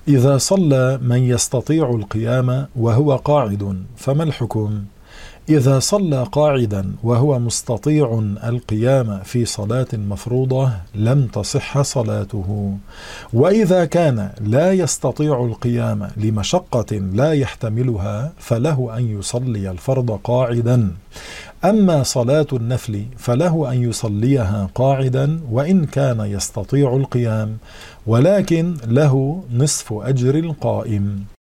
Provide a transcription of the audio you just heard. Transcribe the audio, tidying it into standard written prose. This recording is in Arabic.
إذا صلى من يستطيع القيام وهو قاعد فما الحكم؟ إذا صلى قاعدا وهو مستطيع القيام في صلاة مفروضة لم تصح صلاته، وإذا كان لا يستطيع القيام لمشقة لا يحتملها فله أن يصلي الفرض قاعدا. أما صلاة النفل فله أن يصليها قاعدا وإن كان يستطيع القيام، ولكن له نصف أجر القائم.